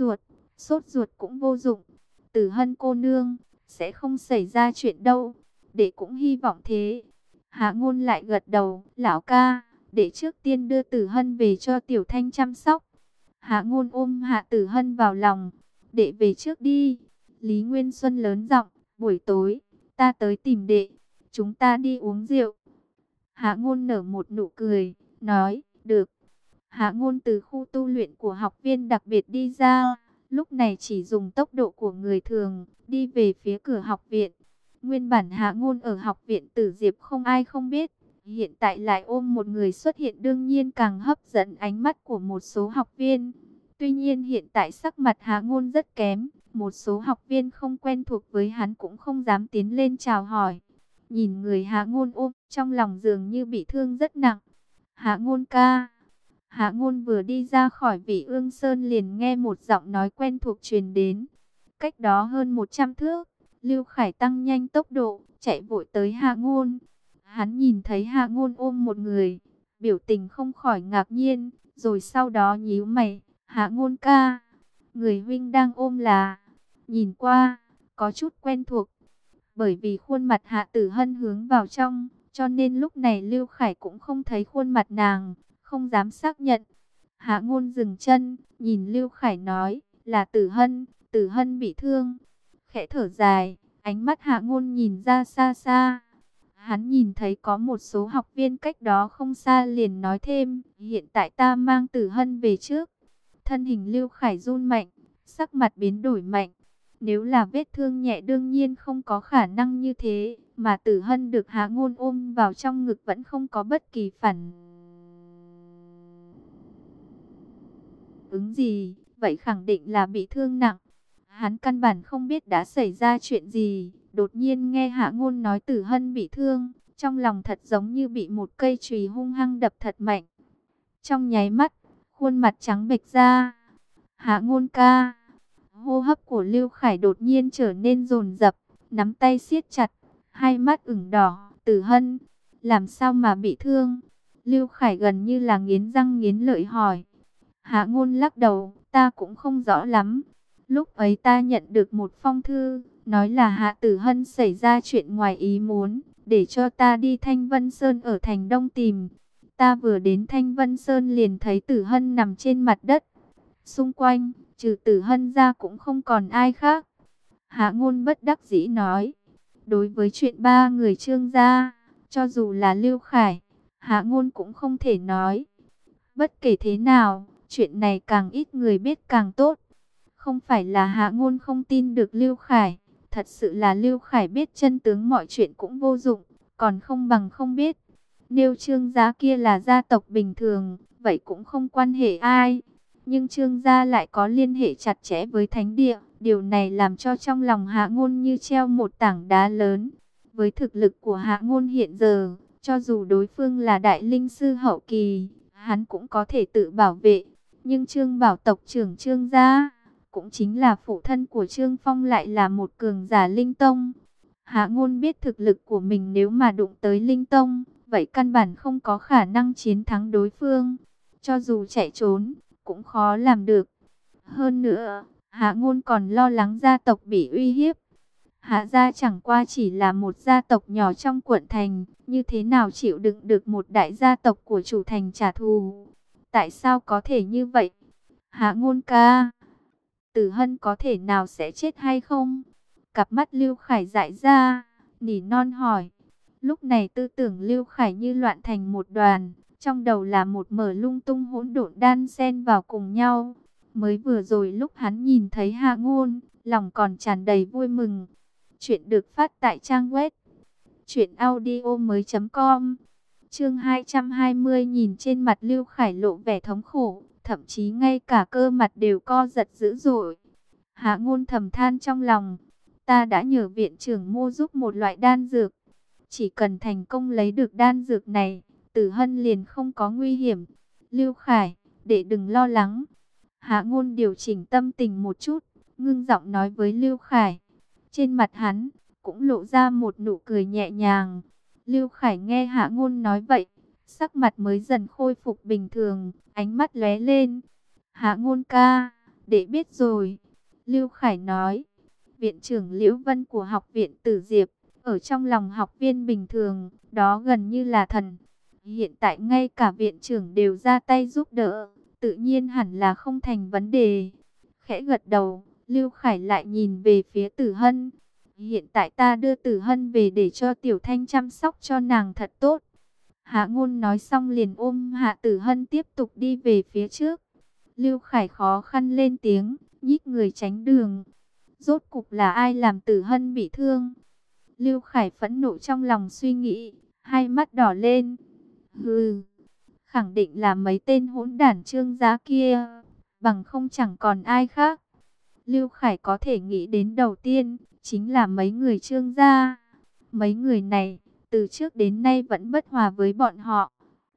sốt ruột cũng vô dụng. Tử Hân cô nương, sẽ không xảy ra chuyện đâu. Đệ cũng hy vọng thế. Hạ Ngôn lại gật đầu, lão ca, để trước tiên đưa Tử Hân về cho Tiểu Thanh chăm sóc. Hạ Ngôn ôm Hạ Tử Hân vào lòng, đệ về trước đi. Lý Nguyên Xuân lớn giọng, buổi tối, ta tới tìm đệ, chúng ta đi uống rượu. Hạ Ngôn nở một nụ cười, nói, được. Hạ Ngôn từ khu tu luyện của học viên đặc biệt đi ra, lúc này chỉ dùng tốc độ của người thường, đi về phía cửa học viện. Nguyên bản Hạ Ngôn ở học viện Tử Diệp không ai không biết, hiện tại lại ôm một người xuất hiện đương nhiên càng hấp dẫn ánh mắt của một số học viên. Tuy nhiên hiện tại sắc mặt Hạ Ngôn rất kém, một số học viên không quen thuộc với hắn cũng không dám tiến lên chào hỏi. Nhìn người Hạ Ngôn ôm, trong lòng dường như bị thương rất nặng. Hạ Ngôn ca. Hạ Ngôn vừa đi ra khỏi Vị Ương Sơn liền nghe một giọng nói quen thuộc truyền đến. Cách đó hơn 100 thước, Lưu Khải tăng nhanh tốc độ, chạy vội tới Hạ Ngôn. Hắn nhìn thấy Hạ Ngôn ôm một người, biểu tình không khỏi ngạc nhiên, rồi sau đó nhíu mày. Hạ Ngôn ca, người huynh đang ôm là... Nhìn qua, có chút quen thuộc. Bởi vì khuôn mặt Hạ Tử Hân hướng vào trong, cho nên lúc này Lưu Khải cũng không thấy khuôn mặt nàng, không dám xác nhận. Hạ Ngôn dừng chân, nhìn Lưu Khải nói, là Tử Hân bị thương. Khẽ thở dài, ánh mắt Hạ Ngôn nhìn ra xa xa. Hắn nhìn thấy có một số học viên cách đó không xa liền nói thêm, hiện tại ta mang Tử Hân về trước. Thân hình Lưu Khải run mạnh, sắc mặt biến đổi mạnh. Nếu là vết thương nhẹ đương nhiên không có khả năng như thế, mà Tử Hân được Hạ Ngôn ôm vào trong ngực vẫn không có bất kỳ phản ứng gì, vậy khẳng định là bị thương nặng. Hắn căn bản không biết đã xảy ra chuyện gì, đột nhiên nghe Hạ Ngôn nói Tử Hân bị thương, trong lòng thật giống như bị một cây chùy hung hăng đập thật mạnh. Trong nháy mắt, khuôn mặt trắng bệch ra. Hạ Ngôn ca. Hô hấp của Lưu Khải đột nhiên trở nên dồn dập, nắm tay siết chặt, hai mắt ửng đỏ. Tử Hân, làm sao mà bị thương? Lưu Khải gần như là nghiến răng nghiến lợi hỏi. Hạ Ngôn lắc đầu, ta cũng không rõ lắm. Lúc ấy ta nhận được một phong thư, nói là Hạ Tử Hân xảy ra chuyện ngoài ý muốn, để cho ta đi Thanh Vân Sơn ở thành Đông tìm. Ta vừa đến Thanh Vân Sơn liền thấy Tử Hân nằm trên mặt đất. Xung quanh, trừ Tử Hân ra cũng không còn ai khác. Hạ Ngôn bất đắc dĩ nói. Đối với chuyện ba người Trương gia, cho dù là Lưu Khải, Hạ Ngôn cũng không thể nói. Bất kể thế nào, chuyện này càng ít người biết càng tốt. Không phải là Hạ Ngôn không tin được Lưu Khải, thật sự là Lưu Khải biết chân tướng mọi chuyện cũng vô dụng, còn không bằng không biết. Nếu Trương gia kia là gia tộc bình thường, vậy cũng không quan hệ ai. Nhưng Trương gia lại có liên hệ chặt chẽ với thánh địa, điều này làm cho trong lòng Hạ Ngôn như treo một tảng đá lớn. Với thực lực của Hạ Ngôn hiện giờ, cho dù đối phương là đại linh sư hậu kỳ, hắn cũng có thể tự bảo vệ. Nhưng Trương Bảo tộc trưởng Trương gia, cũng chính là phụ thân của Trương Phong lại là một cường giả linh tông. Hạ Ngôn biết thực lực của mình nếu mà đụng tới linh tông, vậy căn bản không có khả năng chiến thắng đối phương. Cho dù chạy trốn, cũng khó làm được. Hơn nữa, Hạ Ngôn còn lo lắng gia tộc bị uy hiếp. Hạ gia chẳng qua chỉ là một gia tộc nhỏ trong quận thành, như thế nào chịu đựng được một đại gia tộc của chủ thành trả thù? Tại sao có thể như vậy? Hạ Ngôn ca, Tử Hân có thể nào sẽ chết hay không? Cặp mắt Lưu Khải dại ra, nỉ non hỏi. Lúc này tư tưởng Lưu Khải như loạn thành một đoàn, trong đầu là một mớ lung tung hỗn độn đan xen vào cùng nhau. Mới vừa rồi lúc hắn nhìn thấy Hạ Ngôn, lòng còn tràn đầy vui mừng. Chuyện được phát tại trang web truyệnaudiomoi.com. Chương 220. Nhìn trên mặt Lưu Khải lộ vẻ thống khổ, thậm chí ngay cả cơ mặt đều co giật dữ dội. Hạ Ngôn thầm than trong lòng, ta đã nhờ viện trưởng mua giúp một loại đan dược, chỉ cần thành công lấy được đan dược này, Tử Hân liền không có nguy hiểm. Lưu Khải, để đừng lo lắng. Hạ Ngôn điều chỉnh tâm tình một chút, ngưng giọng nói với Lưu Khải. Trên mặt hắn cũng lộ ra một nụ cười nhẹ nhàng. Lưu Khải nghe Hạ Ngôn nói vậy, sắc mặt mới dần khôi phục bình thường, ánh mắt lóe lên. Hạ Ngôn ca, để biết rồi. Lưu Khải nói, viện trưởng Liễu Vân của học viện Tử Diệp, ở trong lòng học viên bình thường, đó gần như là thần. Hiện tại ngay cả viện trưởng đều ra tay giúp đỡ, tự nhiên hẳn là không thành vấn đề. Khẽ gật đầu, Lưu Khải lại nhìn về phía Tử Hân. Hiện tại ta đưa Tử Hân về để cho Tiểu Thanh chăm sóc cho nàng thật tốt. Hạ Ngôn nói xong liền ôm Hạ Tử Hân tiếp tục đi về phía trước. Lưu Khải khó khăn lên tiếng, nhích người tránh đường. Rốt cục là ai làm Tử Hân bị thương? Lưu Khải phẫn nộ trong lòng suy nghĩ, hai mắt đỏ lên. Hừ, khẳng định là mấy tên hỗn đản Trương gia kia, bằng không chẳng còn ai khác. Lưu Khải có thể nghĩ đến đầu tiên chính là mấy người Trương gia. Mấy người này từ trước đến nay vẫn bất hòa với bọn họ.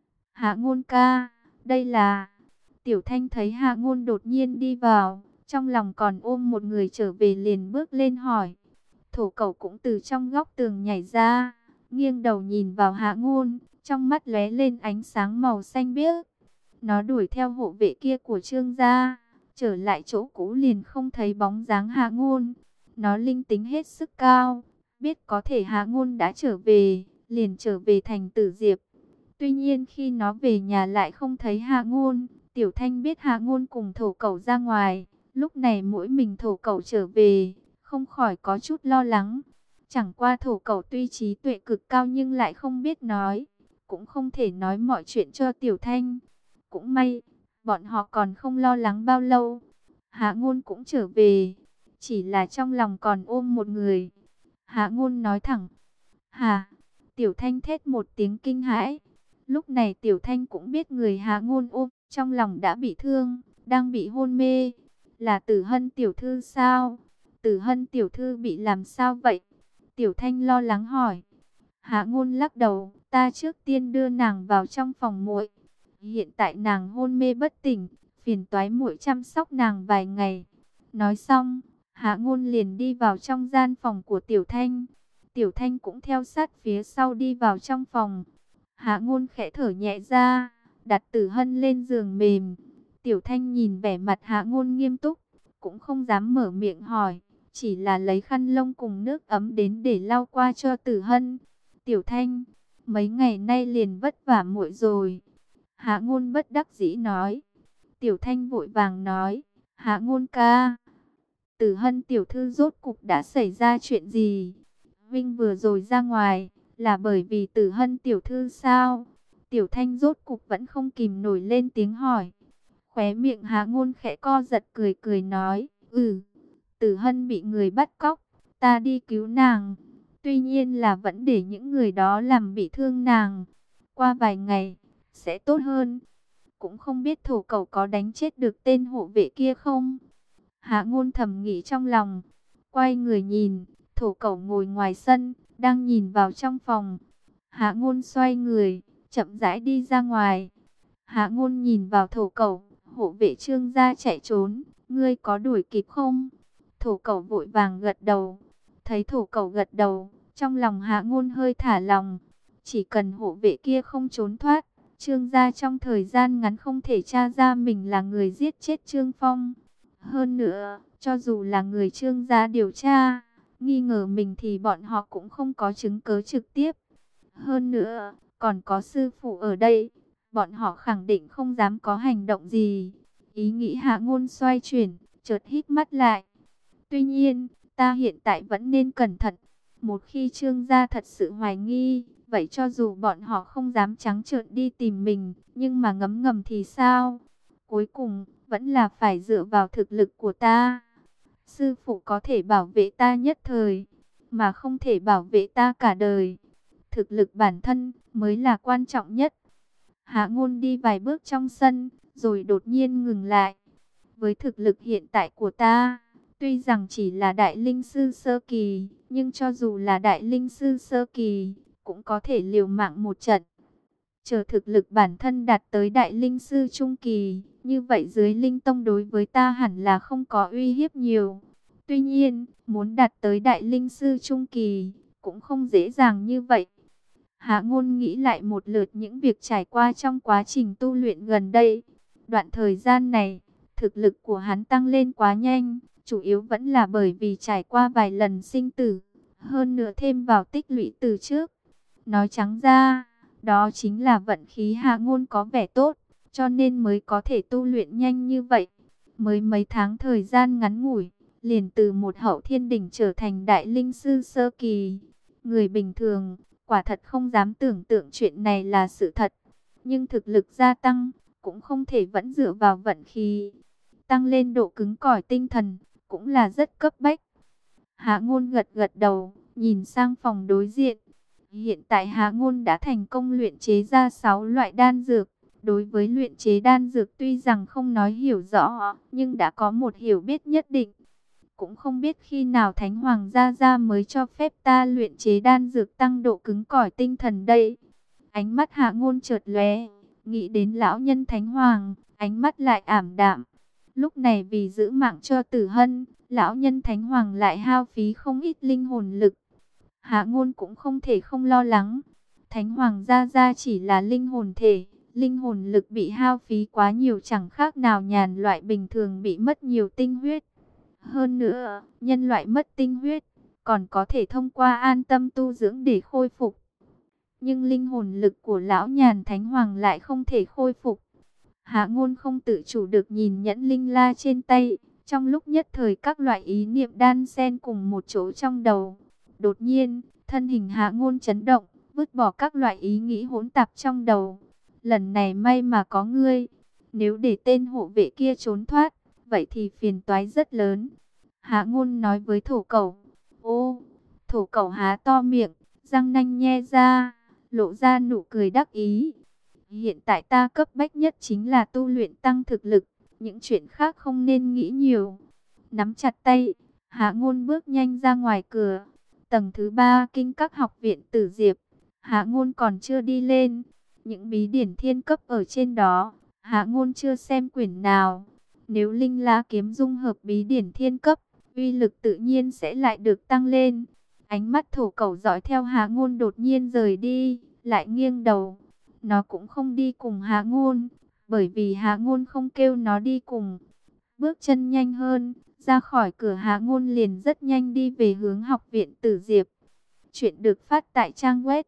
Hạ Ngôn ca, đây là... Tiểu Thanh thấy Hạ Ngôn đột nhiên đi vào, trong lòng còn ôm một người trở về liền bước lên hỏi. Thổ Cẩu cũng từ trong góc tường nhảy ra, nghiêng đầu nhìn vào Hạ Ngôn, trong mắt lóe lên ánh sáng màu xanh biếc. Nó đuổi theo hộ vệ kia của Trương gia, trở lại chỗ cũ liền không thấy bóng dáng Hạ Ngôn. Nó linh tính hết sức cao, biết có thể Hạ Ngôn đã trở về, liền trở về thành Tử Diệp. Tuy nhiên khi nó về nhà lại không thấy Hạ Ngôn. Tiểu Thanh biết Hạ Ngôn cùng Thổ Cẩu ra ngoài, lúc này mỗi mình Thổ Cẩu trở về, không khỏi có chút lo lắng. Chẳng qua Thổ Cẩu tuy trí tuệ cực cao nhưng lại không biết nói, cũng không thể nói mọi chuyện cho Tiểu Thanh. Cũng may, bọn họ còn không lo lắng bao lâu. Hạ Ngôn cũng trở về, chỉ là trong lòng còn ôm một người. Hạ Ngôn nói thẳng, "Hà!" Tiểu Thanh thét một tiếng kinh hãi. Lúc này Tiểu Thanh cũng biết người Hạ Ngôn ôm trong lòng đã bị thương, đang bị hôn mê. Là Tử Hân tiểu thư sao? Tử Hân tiểu thư bị làm sao vậy? Tiểu Thanh lo lắng hỏi. Hạ Ngôn lắc đầu, ta trước tiên đưa nàng vào trong phòng muội. Hiện tại nàng hôn mê bất tỉnh, phiền toái muội chăm sóc nàng vài ngày. Nói xong, Hạ Ngôn liền đi vào trong gian phòng của Tiểu Thanh. Tiểu Thanh cũng theo sát phía sau đi vào trong phòng. Hạ Ngôn khẽ thở nhẹ ra, đặt Tử Hân lên giường mềm. Tiểu Thanh nhìn vẻ mặt Hạ Ngôn nghiêm túc, cũng không dám mở miệng hỏi, chỉ là lấy khăn lông cùng nước ấm đến để lau qua cho Tử Hân. Tiểu Thanh, mấy ngày nay liền vất vả muội rồi. Hạ Ngôn bất đắc dĩ nói. Tiểu Thanh vội vàng nói, Hạ Ngôn ca, Tử Hân tiểu thư rốt cục đã xảy ra chuyện gì? Vinh vừa rồi ra ngoài, là bởi vì Tử Hân tiểu thư sao? Tiểu Thanh rốt cục vẫn không kìm nổi lên tiếng hỏi. Khóe miệng Hạ Ngôn khẽ co giật cười cười nói, Tử Hân bị người bắt cóc, ta đi cứu nàng. Tuy nhiên là vẫn để những người đó làm bị thương nàng. Qua vài ngày, sẽ tốt hơn. Cũng không biết Thổ Cẩu có đánh chết được tên hộ vệ kia không? Hạ Ngôn thầm nghĩ trong lòng. Quay người nhìn, Thổ Cẩu ngồi ngoài sân, đang nhìn vào trong phòng. Hạ Ngôn xoay người, chậm rãi đi ra ngoài. Hạ Ngôn nhìn vào Thổ Cẩu, hộ vệ Trương gia chạy trốn, ngươi có đuổi kịp không? Thổ Cẩu vội vàng gật đầu. Thấy Thổ Cẩu gật đầu, trong lòng Hạ Ngôn hơi thả lòng. Chỉ cần hộ vệ kia không trốn thoát, Trương gia trong thời gian ngắn không thể tra ra mình là người giết chết Trương Phong. Hơn nữa, cho dù là người Trương gia điều tra, nghi ngờ mình thì bọn họ cũng không có chứng cứ trực tiếp. Hơn nữa, còn có sư phụ ở đây, bọn họ khẳng định không dám có hành động gì. Ý nghĩ Hạ Ngôn xoay chuyển, chợt hít mắt lại. Tuy nhiên, ta hiện tại vẫn nên cẩn thận. Một khi Trương gia thật sự hoài nghi, Vậy cho dù bọn họ không dám trắng trợn đi tìm mình, nhưng mà ngấm ngầm thì sao? Cuối cùng, vẫn là phải dựa vào thực lực của ta. Sư phụ có thể bảo vệ ta nhất thời, mà không thể bảo vệ ta cả đời. Thực lực bản thân mới là quan trọng nhất. Hạ Ngôn đi vài bước trong sân, rồi đột nhiên ngừng lại. Với thực lực hiện tại của ta, tuy rằng chỉ là đại linh sư sơ kỳ, nhưng cho dù là đại linh sư sơ kỳ, cũng có thể liều mạng một trận. Chờ thực lực bản thân đạt tới đại linh sư trung kỳ, như vậy dưới linh tông đối với ta hẳn là không có uy hiếp nhiều. Tuy nhiên, muốn đạt tới đại linh sư trung kỳ, cũng không dễ dàng như vậy. Hạ Ngôn nghĩ lại một lượt những việc trải qua trong quá trình tu luyện gần đây. Đoạn thời gian này, thực lực của hắn tăng lên quá nhanh, chủ yếu vẫn là bởi vì trải qua vài lần sinh tử, hơn nữa thêm vào tích lũy từ trước. Nói trắng ra, đó chính là vận khí Hạ Ngôn có vẻ tốt, cho nên mới có thể tu luyện nhanh như vậy. Mới mấy tháng thời gian ngắn ngủi, liền từ một hậu thiên đỉnh trở thành đại linh sư sơ kỳ. Người bình thường quả thật không dám tưởng tượng chuyện này là sự thật. Nhưng thực lực gia tăng, cũng không thể vẫn dựa vào vận khí. Tăng lên độ cứng cỏi tinh thần, cũng là rất cấp bách. Hạ Ngôn gật gật đầu, nhìn sang phòng đối diện. Hiện tại Hạ Ngôn đã thành công luyện chế ra 6 loại đan dược. Đối với luyện chế đan dược tuy rằng không nói hiểu rõ, nhưng đã có một hiểu biết nhất định. Cũng không biết khi nào Thánh Hoàng Gia Gia mới cho phép ta luyện chế đan dược tăng độ cứng cỏi tinh thần đây. Ánh mắt Hạ Ngôn chợt lóe, nghĩ đến lão nhân Thánh Hoàng, ánh mắt lại ảm đạm. Lúc này vì giữ mạng cho Tử Hân, lão nhân Thánh Hoàng lại hao phí không ít linh hồn lực. Hạ Ngôn cũng không thể không lo lắng. Thánh Hoàng Gia Gia chỉ là linh hồn thể, linh hồn lực bị hao phí quá nhiều chẳng khác nào nhàn loại bình thường bị mất nhiều tinh huyết. Hơn nữa, nhân loại mất tinh huyết, còn có thể thông qua an tâm tu dưỡng để khôi phục. Nhưng linh hồn lực của lão nhàn Thánh Hoàng lại không thể khôi phục. Hạ Ngôn không tự chủ được nhìn nhẫn linh la trên tay. Trong lúc nhất thời các loại ý niệm đan xen cùng một chỗ trong đầu. Đột nhiên, thân hình Hạ Ngôn chấn động, vứt bỏ các loại ý nghĩ hỗn tạp trong đầu. Lần này may mà có ngươi. Nếu để tên hộ vệ kia trốn thoát, vậy thì phiền toái rất lớn. Hạ Ngôn nói với thổ cẩu. Ô, thổ cẩu há to miệng, răng nanh nhe ra, lộ ra nụ cười đắc ý. Hiện tại ta cấp bách nhất chính là tu luyện tăng thực lực, những chuyện khác không nên nghĩ nhiều. Nắm chặt tay, Hạ Ngôn bước nhanh ra ngoài cửa. Tầng thứ 3 Kinh Các Học viện Tử Diệp. Hạ Ngôn còn chưa đi lên, những bí điển thiên cấp ở trên đó, Hạ Ngôn chưa xem quyển nào. Nếu Linh La kiếm dung hợp bí điển thiên cấp, uy lực tự nhiên sẽ lại được tăng lên. Ánh mắt thổ cẩu dõi theo Hạ Ngôn đột nhiên rời đi, lại nghiêng đầu. Nó cũng không đi cùng Hạ Ngôn, bởi vì Hạ Ngôn không kêu nó đi cùng. Bước chân nhanh hơn, ra khỏi cửa Hạ Ngôn liền rất nhanh đi về hướng Học viện Tử Diệp. Chuyện được phát tại trang web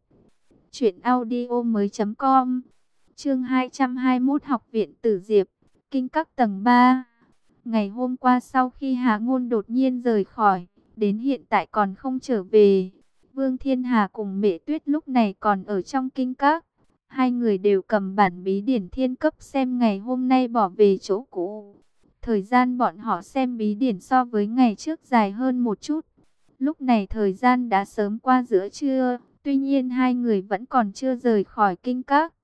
truyệnaudiomoi.com. Chương 221 Học viện Tử Diệp, Kinh Các tầng 3. Ngày hôm qua sau khi Hạ Ngôn đột nhiên rời khỏi, đến hiện tại còn không trở về. Vương Thiên Hà cùng Mẹ Tuyết lúc này còn ở trong Kinh Các. Hai người đều cầm bản bí điển thiên cấp xem ngày hôm nay bỏ về chỗ cũ. Thời gian bọn họ xem bí điển so với ngày trước dài hơn một chút. Lúc này thời gian đã sớm qua giữa trưa, tuy nhiên hai người vẫn còn chưa rời khỏi Kinh Các.